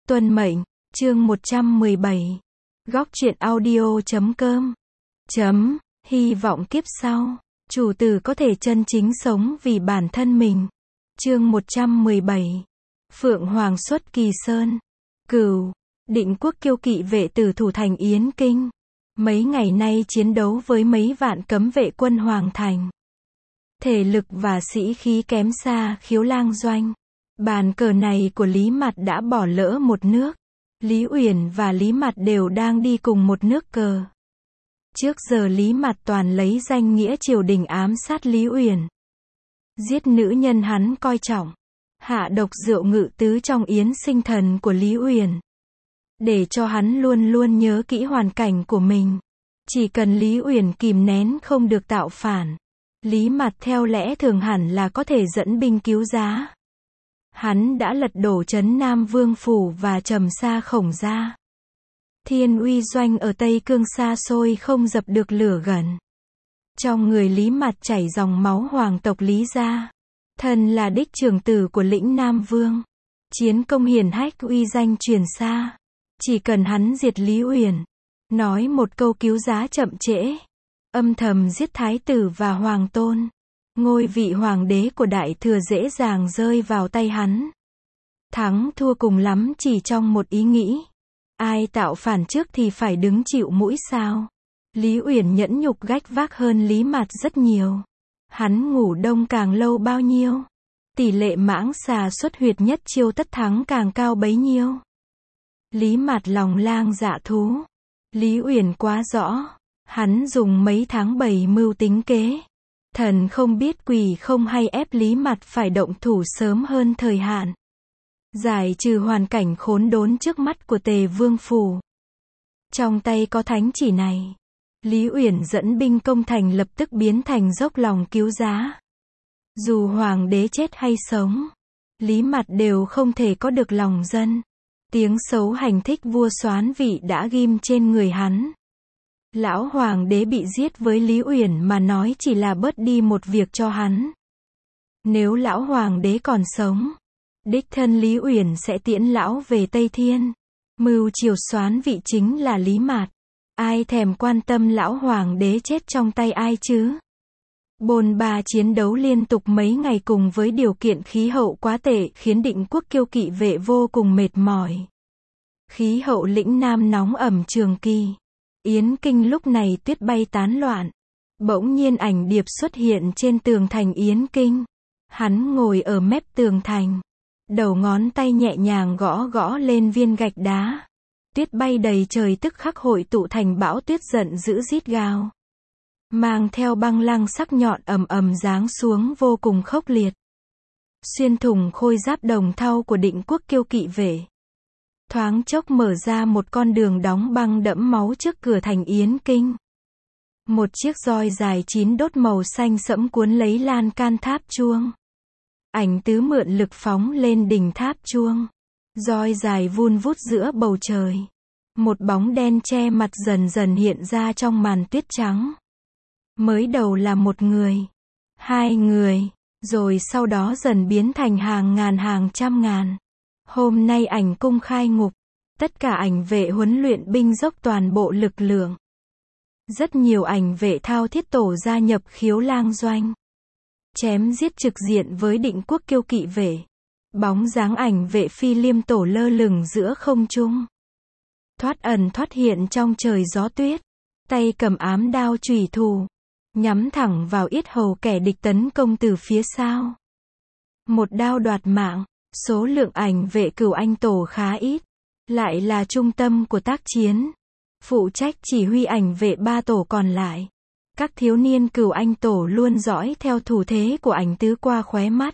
Tuân mệnh, chương 117. Góc truyện audio.com. Hy vọng kiếp sau, chủ tử có thể chân chính sống vì bản thân mình. Chương 117. Phượng Hoàng xuất Kỳ Sơn. Cửu, Định Quốc kiêu kỵ vệ tử thủ thành Yến Kinh. Mấy ngày nay chiến đấu với mấy vạn cấm vệ quân Hoàng thành. Thể lực và sĩ khí kém xa Khiếu Lang doanh. Bàn cờ này của Lý Mạt đã bỏ lỡ một nước. Lý Uyển và Lý Mạt đều đang đi cùng một nước cờ. Trước giờ Lý Mạt toàn lấy danh nghĩa triều đình ám sát Lý Uyển. Giết nữ nhân hắn coi trọng. Hạ độc rượu ngự tứ trong yến sinh thần của Lý Uyển. Để cho hắn luôn luôn nhớ kỹ hoàn cảnh của mình. Chỉ cần Lý Uyển kìm nén không được tạo phản. Lý Mạt theo lẽ thường hẳn là có thể dẫn binh cứu giá. Hắn đã lật đổ trấn Nam Vương Phủ và trầm xa Khổng gia. Thiên uy doanh ở Tây Cương xa xôi không dập được lửa gần. Trong người Lý Mạt chảy dòng máu hoàng tộc Lý gia. Thần là đích trưởng tử của lĩnh Nam Vương. Chiến công hiển hách uy danh truyền xa. Chỉ cần hắn diệt Lý Uyển, nói một câu cứu giá chậm trễ, âm thầm giết thái tử và hoàng tôn, ngôi vị hoàng đế của đại thừa dễ dàng rơi vào tay hắn. Thắng thua cùng lắm chỉ trong một ý nghĩ. Ai tạo phản trước thì phải đứng chịu mũi sao. Lý Uyển nhẫn nhục gách vác hơn Lý Mạt rất nhiều. Hắn ngủ đông càng lâu bao nhiêu, tỷ lệ mãng xà xuất huyệt nhất chiêu tất thắng càng cao bấy nhiêu. Lý Mạt lòng lang dạ thú. Lý Uyển quá rõ. Hắn dùng mấy tháng bày mưu tính kế. Thần không biết quỷ không hay ép Lý Mạt phải động thủ sớm hơn thời hạn. Giải trừ hoàn cảnh khốn đốn trước mắt của Tề Vương Phủ. Trong tay có thánh chỉ này. Lý Uyển dẫn binh công thành lập tức biến thành dốc lòng cứu giá. Dù hoàng đế chết hay sống, Lý Mạt đều không thể có được lòng dân. Tiếng xấu hành thích vua soán vị đã ghim trên người hắn. Lão hoàng đế bị giết với Lý Uyển mà nói chỉ là bớt đi một việc cho hắn. Nếu lão hoàng đế còn sống, đích thân Lý Uyển sẽ tiễn lão về Tây Thiên. Mưu triều soán vị chính là Lý Mạt. Ai thèm quan tâm lão hoàng đế chết trong tay ai chứ? Bôn ba chiến đấu liên tục mấy ngày cùng với điều kiện khí hậu quá tệ khiến Định Quốc kiêu kỵ vệ vô cùng mệt mỏi. Khí hậu lĩnh Nam nóng ẩm trường kỳ. Yến Kinh lúc này tuyết bay tán loạn. Bỗng nhiên Ảnh Điệp xuất hiện trên tường thành Yến Kinh. Hắn ngồi ở mép tường thành. Đầu ngón tay nhẹ nhàng gõ gõ lên viên gạch đá. Tuyết bay đầy trời tức khắc hội tụ thành bão tuyết giận dữ rít gào. Mang theo băng lăng sắc nhọn ầm ầm giáng xuống vô cùng khốc liệt. Xuyên thủng khôi giáp đồng thau của Định Quốc kiêu kỵ vệ. Thoáng chốc mở ra một con đường đóng băng đẫm máu trước cửa thành Yến Kinh. Một chiếc roi dài 9 đốt màu xanh sẫm cuốn lấy lan can tháp chuông. Ảnh Tứ mượn lực phóng lên đỉnh tháp chuông. Roi dài vun vút giữa bầu trời. Một bóng đen che mặt dần dần hiện ra trong màn tuyết trắng. Mới đầu là một người, hai người, rồi sau đó dần biến thành hàng trăm ngàn. Hôm nay Ảnh cung khai ngục. Tất cả ảnh vệ huấn luyện binh dốc toàn bộ lực lượng. Rất nhiều ảnh vệ thao thiết tổ gia nhập Khiếu Lang doanh. Chém giết trực diện với Định Quốc kiêu kỵ vệ. Bóng dáng ảnh vệ Phi Liêm tổ lơ lửng giữa không trung. Thoát ẩn thoát hiện trong trời gió tuyết. Tay cầm ám đao chủy thủ. Nhắm thẳng vào yết hầu kẻ địch tấn công từ phía sau. Một đao đoạt mạng. Số lượng ảnh vệ Cửu Anh tổ khá ít. Lại là trung tâm của tác chiến. Phụ trách chỉ huy ảnh vệ 3 tổ còn lại. Các thiếu niên Cửu Anh tổ luôn dõi theo thủ thế của Ảnh Tứ qua khóe mắt.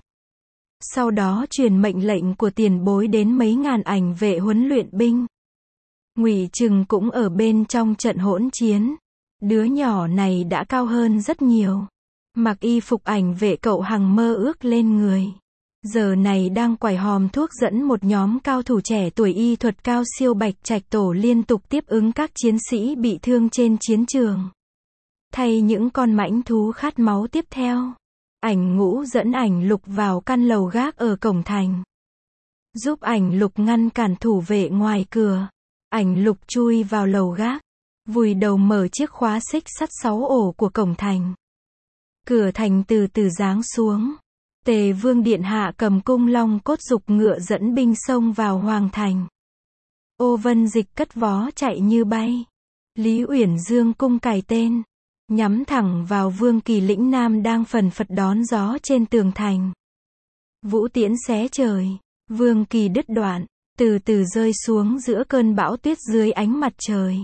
Sau đó truyền mệnh lệnh của tiền bối đến mấy ngàn ảnh vệ huấn luyện binh. Ngụy Trừng cũng ở bên trong trận hỗn chiến. Đứa nhỏ này đã cao hơn rất nhiều. Mặc y phục ảnh vệ cậu hằng mơ ước lên người. Giờ này đang quải hòm thuốc dẫn một nhóm cao thủ trẻ tuổi y thuật cao siêu Bạch Trạch tổ liên tục tiếp ứng các chiến sĩ bị thương trên chiến trường. Thay những con mãnh thú khát máu tiếp theo. Ảnh Ngũ dẫn Ảnh Lục vào căn lầu gác ở cổng thành. giúp ảnh lục ngăn cản thủ vệ ngoài cửa. Ảnh lục chui vào lầu gác, vùi đầu mở chiếc khóa xích sắt 6 ổ của cổng thành. Cửa thành từ từ giáng xuống. Tề Vương điện hạ cầm cung long cốt dục ngựa dẫn binh xông vào hoàng thành. Ô Vân Dịch cất vó chạy như bay. Lý Uyển Dương cung cài tên, nhắm thẳng vào Vương Kỳ lĩnh Nam đang phần phật đón gió trên tường thành. Vũ tiễn xé trời, Vương Kỳ đứt đoạn, từ từ rơi xuống giữa cơn bão tuyết dưới ánh mặt trời.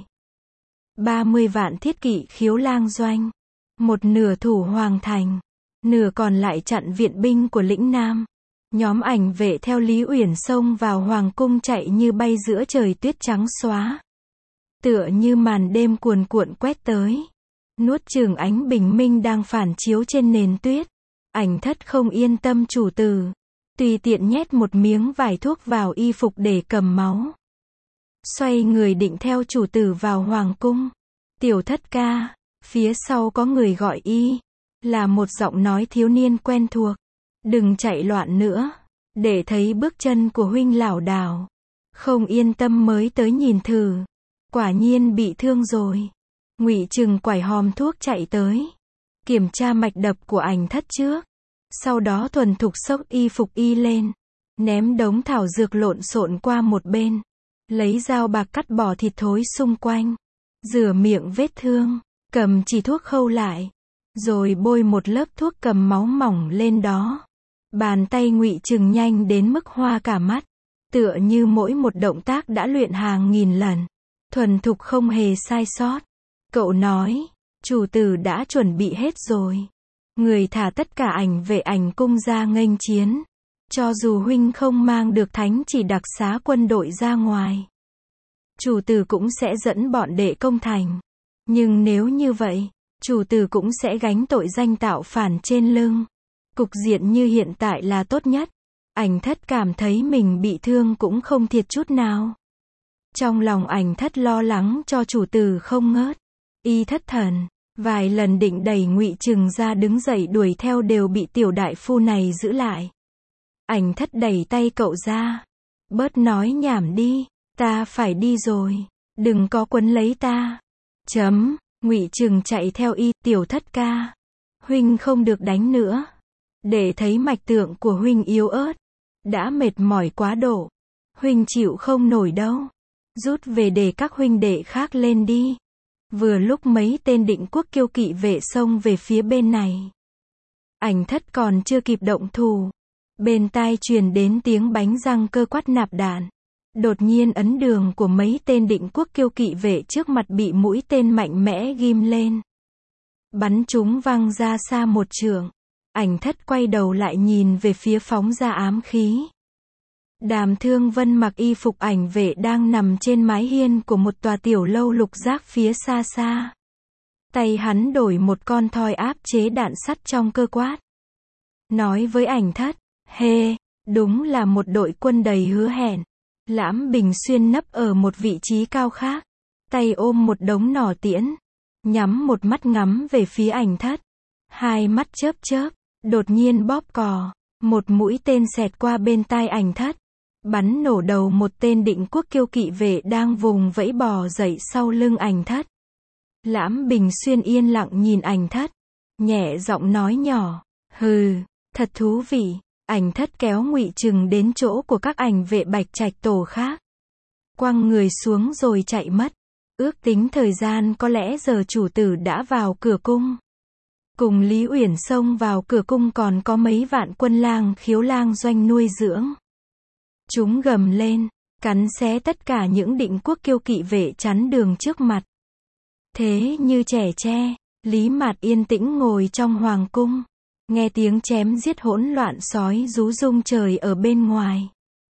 30 vạn thiết kỵ khiếu lang doanh, một nửa thủ hoàng thành, nửa còn lại chặn viện binh của lĩnh Nam. Nhóm ảnh vệ theo Lý Uyển xông vào hoàng cung chạy như bay giữa trời tuyết trắng xóa. Tựa như màn đêm cuồn cuộn quét tới, nuốt chửng ánh bình minh đang phản chiếu trên nền tuyết. Ảnh Thất không yên tâm chủ tử, tùy tiện nhét một miếng vải thuốc vào y phục để cầm máu. Xoay người định theo chủ tử vào hoàng cung. Tiểu Thất ca, phía sau có người gọi y, là một giọng nói thiếu niên quen thuộc. Đừng chạy loạn nữa, để thấy bước chân của huynh lảo đảo. Không yên tâm mới tới nhìn thử. Quả nhiên bị thương rồi. Ngụy Trừng quải hòm thuốc chạy tới, kiểm tra mạch đập của Ảnh Thất trước. Sau đó thuần thục xốc y phục y lên, ném đống thảo dược lộn xộn qua một bên. Lấy dao bạc cắt bỏ thịt thối xung quanh. Rửa miệng vết thương, cầm chỉ thuốc khâu lại. Rồi bôi một lớp thuốc cầm máu mỏng lên đó. Bàn tay Ngụy Trừng nhanh đến mức hoa cả mắt. Tựa như mỗi một động tác đã luyện hàng nghìn lần. Thuần thục không hề sai sót. Cậu nói, chủ tử đã chuẩn bị hết rồi. Người thả tất cả ảnh vệ ảnh cung ra nghênh chiến. Cho dù huynh không mang được thánh chỉ đặc xá quân đội ra ngoài, chủ tử cũng sẽ dẫn bọn đệ công thành. Nhưng nếu như vậy, chủ tử cũng sẽ gánh tội danh tạo phản trên lưng. Cục diện như hiện tại là tốt nhất. Ảnh Thất cảm thấy mình bị thương cũng không thiệt chút nào. Trong lòng Ảnh Thất lo lắng cho chủ tử không ngớt. Y thất thần, vài lần định đẩy Ngụy Trừng ra đứng dậy đuổi theo đều bị tiểu đại phu này giữ lại. Ảnh Thất đẩy tay cậu ra. Bớt nói nhảm đi, ta phải đi rồi, đừng có quấn lấy ta. Ngụy Trừng chạy theo y, Tiểu Thất ca, huynh không được đánh nữa. Để thấy mạch tượng của huynh yếu ớt, đã mệt mỏi quá độ. Huynh chịu không nổi đâu. Rút về để các huynh đệ khác lên đi. Vừa lúc mấy tên Định Quốc kiêu kỵ vệ xông về phía bên này. Ảnh Thất còn chưa kịp động thủ, bên tai truyền đến tiếng bánh răng cơ quát nạp đạn. Đột nhiên ấn đường của mấy tên Định Quốc kiêu kỵ vệ trước mặt bị mũi tên mạnh mẽ ghim lên. Bắn chúng văng ra xa một trượng. Ảnh Thất quay đầu lại nhìn về phía phóng ra ám khí. Đàm Thương Vân mặc y phục ảnh vệ đang nằm trên mái hiên của một tòa tiểu lâu lục giác phía xa xa. Tay hắn đổi một con thoi áp chế đạn sắt trong cơ quát. Nói với Ảnh Thất, đúng là một đội quân đầy hứa hẹn. Lãm Bình Xuyên nấp ở một vị trí cao khác, tay ôm một đống nỏ tiễn, nhắm một mắt ngắm về phía Ảnh Thất. Hai mắt chớp chớp, đột nhiên bóp cò, một mũi tên xẹt qua bên tai Ảnh Thất, bắn nổ đầu một tên Định Quốc kiêu kỵ vệ đang vùng vẫy bò dậy sau lưng Ảnh Thất. Lãm Bình Xuyên yên lặng nhìn Ảnh Thất, nhẹ giọng nói nhỏ, hừ, thật thú vị. Ảnh Thất kéo Ngụy Trừng đến chỗ của các ảnh vệ Bạch Trạch tổ khác, quăng người xuống rồi chạy mất. Ước tính thời gian có lẽ giờ chủ tử đã vào cửa cung. Cùng Lý Uyển xông vào cửa cung còn có mấy vạn quân lang khiếu lang doanh nuôi dưỡng. Chúng gầm lên, cắn xé tất cả những Định Quốc kiêu kỵ vệ chắn đường trước mặt. Thế như trẻ tre, Lý Mạt yên tĩnh ngồi trong hoàng cung, nghe tiếng chém giết hỗn loạn sói rú rung trời ở bên ngoài.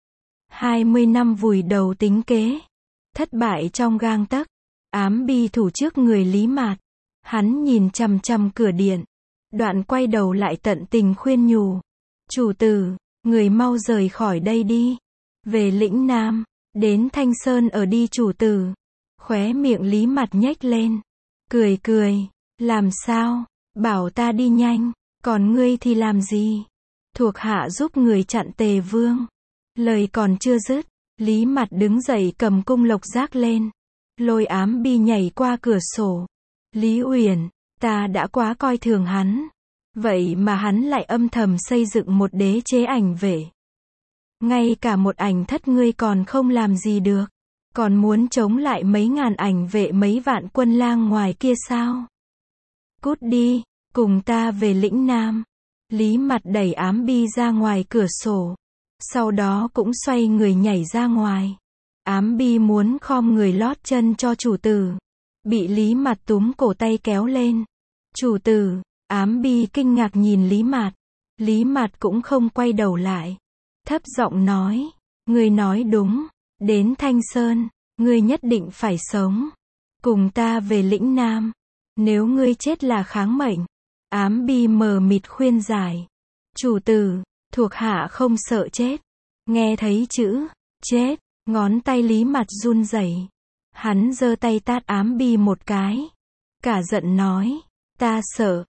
20 năm vùi đầu tính kế, thất bại trong gang tấc, ám bi thủ trước người Lý Mạt. Hắn nhìn chằm chằm cửa điện, đoạn quay đầu lại tận tình khuyên nhủ. Chủ tử, người mau rời khỏi đây đi. Về lĩnh Nam, đến Thanh Sơn ở đi chủ tử. Khóe miệng Lý Mạt nhếch lên, cười cười, làm sao, bảo ta đi nhanh. Còn ngươi thì làm gì? Thuộc hạ giúp người chặn Tề Vương. Lời còn chưa dứt, Lý Mặt đứng dậy cầm cung lộc giác lên, lôi Ám Bi nhảy qua cửa sổ. Lý Uyển, ta đã quá coi thường hắn. Vậy mà hắn lại âm thầm xây dựng một đế chế ảnh vệ. Ngay cả một ảnh thất ngươi còn không làm gì được. Còn muốn chống lại mấy ngàn ảnh vệ mấy vạn quân lang ngoài kia sao? Cút đi, cùng ta về lĩnh Nam. Lý Mặt đẩy Ám Bi ra ngoài cửa sổ. Sau đó cũng xoay người nhảy ra ngoài. Ám Bi muốn khom người lót chân cho chủ tử. Bị Lý Mặt túm cổ tay kéo lên. Chủ tử, Ám Bi kinh ngạc nhìn Lý Mặt. Lý Mặt cũng không quay đầu lại. Thấp giọng nói, ngươi nói đúng, đến Thanh Sơn, ngươi nhất định phải sống. Cùng ta về lĩnh Nam. Nếu ngươi chết là kháng mệnh. Ám Bi mờ mịt khuyên giải. Chủ tử, thuộc hạ không sợ chết. Nghe thấy chữ chết, ngón tay Lý Mặt run rẩy. Hắn giơ tay tát Ám Bi một cái. Cả giận nói, ta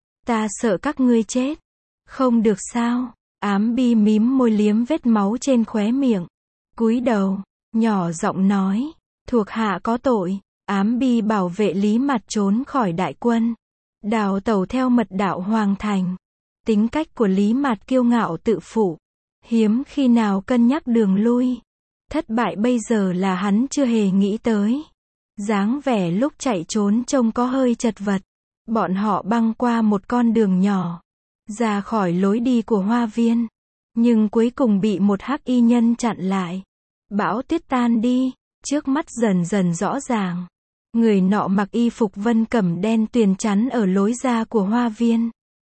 sợ các ngươi chết. Không được sao? Ám Bi mím môi liếm vết máu trên khóe miệng. Cúi đầu, nhỏ giọng nói, thuộc hạ có tội. Ám Bi bảo vệ Lý Mặt trốn khỏi đại quân. Đào tẩu theo mật đạo Hoàng Thành. Tính cách của Lý Mặt kiêu ngạo tự phụ. Hiếm khi nào cân nhắc đường lui. Thất bại bây giờ là hắn chưa hề nghĩ tới. Dáng vẻ lúc chạy trốn trông có hơi chật vật. Bọn họ băng qua một con đường nhỏ. Ra khỏi lối đi của hoa viên. Nhưng cuối cùng bị một hắc y nhân chặn lại. Bão tuyết tan đi. Trước mắt dần dần rõ ràng. Người nọ mặc y phục vân cẩm đen tuyền chắn ở lối ra của hoa viên.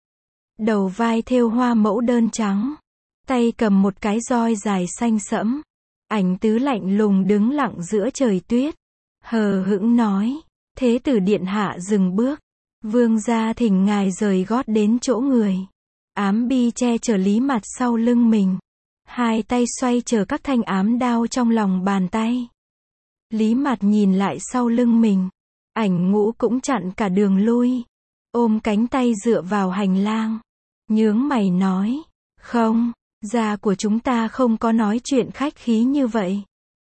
Đầu vai thêu hoa mẫu đơn trắng. Tay cầm một cái roi dài xanh sẫm. Ảnh Tứ lạnh lùng đứng lặng giữa trời tuyết. Hờ hững nói. Thế tử điện hạ dừng bước. Vương gia thỉnh ngài rời gót đến chỗ người. Ám Bi che chở Lý Mặt sau lưng mình. Hai tay xoay chờ các thanh ám đao trong lòng bàn tay. Lý Mặt nhìn lại sau lưng mình. Ảnh Ngũ cũng chặn cả đường lui. Ôm cánh tay dựa vào hành lang. Nhướng mày nói. Không, gia của chúng ta không có nói chuyện khách khí như vậy.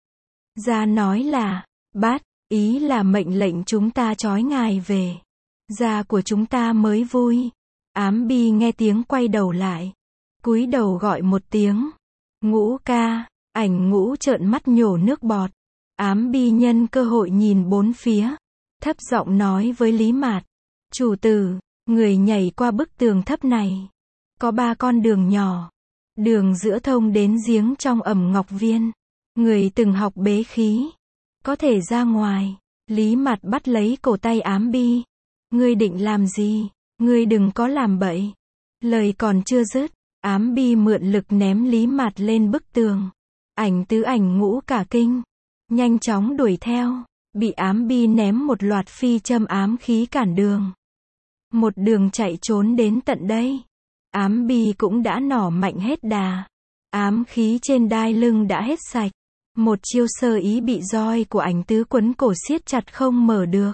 Gia nói là, bắt, ý là mệnh lệnh chúng ta trói ngài về. Gia của chúng ta mới vui. Ám Bi nghe tiếng quay đầu lại. Cúi đầu gọi một tiếng. Ngũ ca. Ảnh Ngũ trợn mắt nhổ nước bọt. Ám Bi nhân cơ hội nhìn bốn phía. Thấp giọng nói với Lý Mạt. Chủ tử, người nhảy qua bức tường thấp này. Có 3 con đường nhỏ. Đường giữa thông đến giếng trong Ẩm Ngọc Viên. Người từng học bế khí. Có thể ra ngoài. Lý Mạt bắt lấy cổ tay Ám Bi. Ngươi định làm gì? Ngươi đừng có làm bậy. Lời còn chưa dứt. Ám Bi mượn lực ném Lý Mạt lên bức tường. Ảnh Tứ Ảnh Ngũ cả kinh. Nhanh chóng đuổi theo. Bị Ám Bi ném một loạt phi châm ám khí cản đường. Một đường chạy trốn đến tận đây. Ám Bi cũng đã nỏ mạnh hết đà. Ám khí trên đai lưng đã hết sạch. Một chiêu sơ ý bị roi của Ảnh Tứ quấn cổ siết chặt không mở được.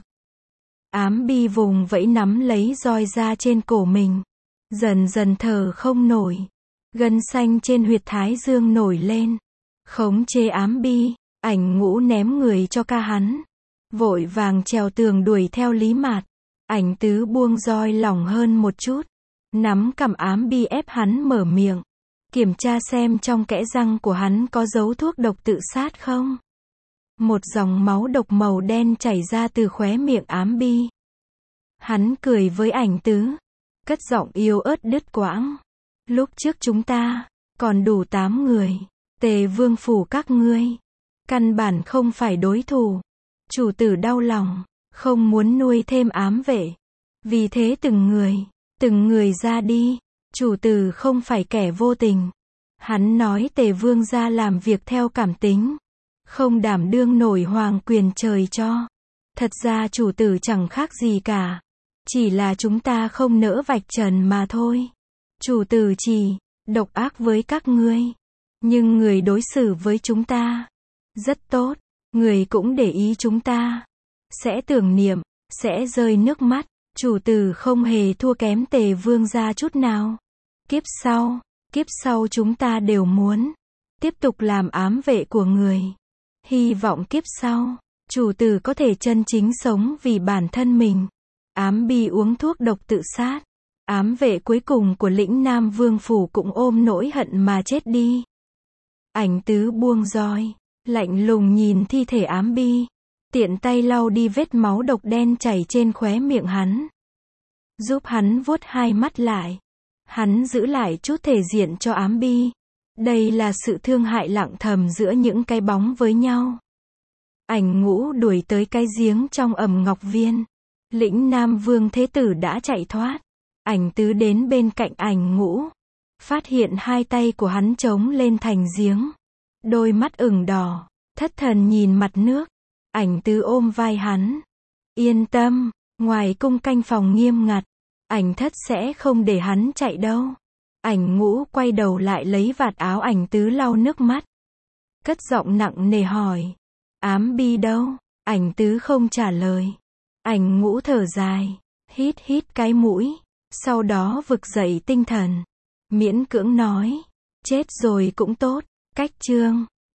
Ám Bi vùng vẫy nắm lấy roi ra trên cổ mình. Dần dần thở không nổi. Gân xanh trên huyệt thái dương nổi lên. Khống chế Ám Bi. Ảnh Ngũ ném người cho ca hắn. Vội vàng trèo tường đuổi theo Lý Mạt. Ảnh Tứ buông roi lỏng hơn một chút. Nắm cầm Ám Bi ép hắn mở miệng. Kiểm tra xem trong kẽ răng của hắn có dấu thuốc độc tự sát không. Một dòng máu độc màu đen chảy ra từ khóe miệng Ám Bi. Hắn cười với Ảnh Tứ. Cất giọng yếu ớt đứt quãng. Lúc trước chúng ta còn đủ 8 người. Tề vương phủ các ngươi. Căn bản không phải đối thủ. Chủ tử đau lòng. Không muốn nuôi thêm ám vệ. Vì thế từng người ra đi. Chủ tử không phải kẻ vô tình. Hắn nói Tề vương gia làm việc theo cảm tính. Không đảm đương nổi hoàng quyền trời cho. Thật ra chủ tử chẳng khác gì cả. Chỉ là chúng ta không nỡ vạch trần mà thôi. Chủ tử chỉ độc ác với các ngươi. Nhưng người đối xử với chúng ta rất tốt. Người cũng để ý chúng ta. Sẽ tưởng niệm, sẽ rơi nước mắt. Chủ tử không hề thua kém Tề vương gia chút nào. Kiếp sau chúng ta đều muốn tiếp tục làm ám vệ của người. Hy vọng kiếp sau, chủ tử có thể chân chính sống vì bản thân mình. Ám bi uống thuốc độc tự sát. Ám vệ cuối cùng của lĩnh Nam Vương Phủ cũng ôm nỗi hận mà chết đi. Ảnh Tứ buông roi, lạnh lùng nhìn thi thể ám bi, tiện tay lau đi vết máu độc đen chảy trên khóe miệng hắn. Giúp hắn vuốt hai mắt lại. Hắn giữ lại chút thể diện cho ám bi. Đây là sự thương hại lặng thầm giữa những cái bóng với nhau. Ảnh Ngũ đuổi tới cái giếng trong Ẩm Ngọc Viên. Lĩnh Nam Vương Thế Tử đã chạy thoát. Ảnh Tứ đến bên cạnh Ảnh Ngũ, phát hiện hai tay của hắn trống lên thành giếng. Đôi mắt ửng đỏ, thất thần nhìn mặt nước. Ảnh Tứ ôm vai hắn. Yên tâm, ngoài cung canh phòng nghiêm ngặt, Ảnh Thất sẽ không để hắn chạy đâu. Ảnh Ngũ quay đầu lại lấy vạt áo Ảnh Tứ lau nước mắt. Cất giọng nặng nề hỏi. Ám bi đâu? Ảnh Tứ không trả lời. Ảnh Ngũ thở dài, hít hít cái mũi, sau đó vực dậy tinh thần. Miễn cưỡng nói. Chết rồi cũng tốt. Cách chương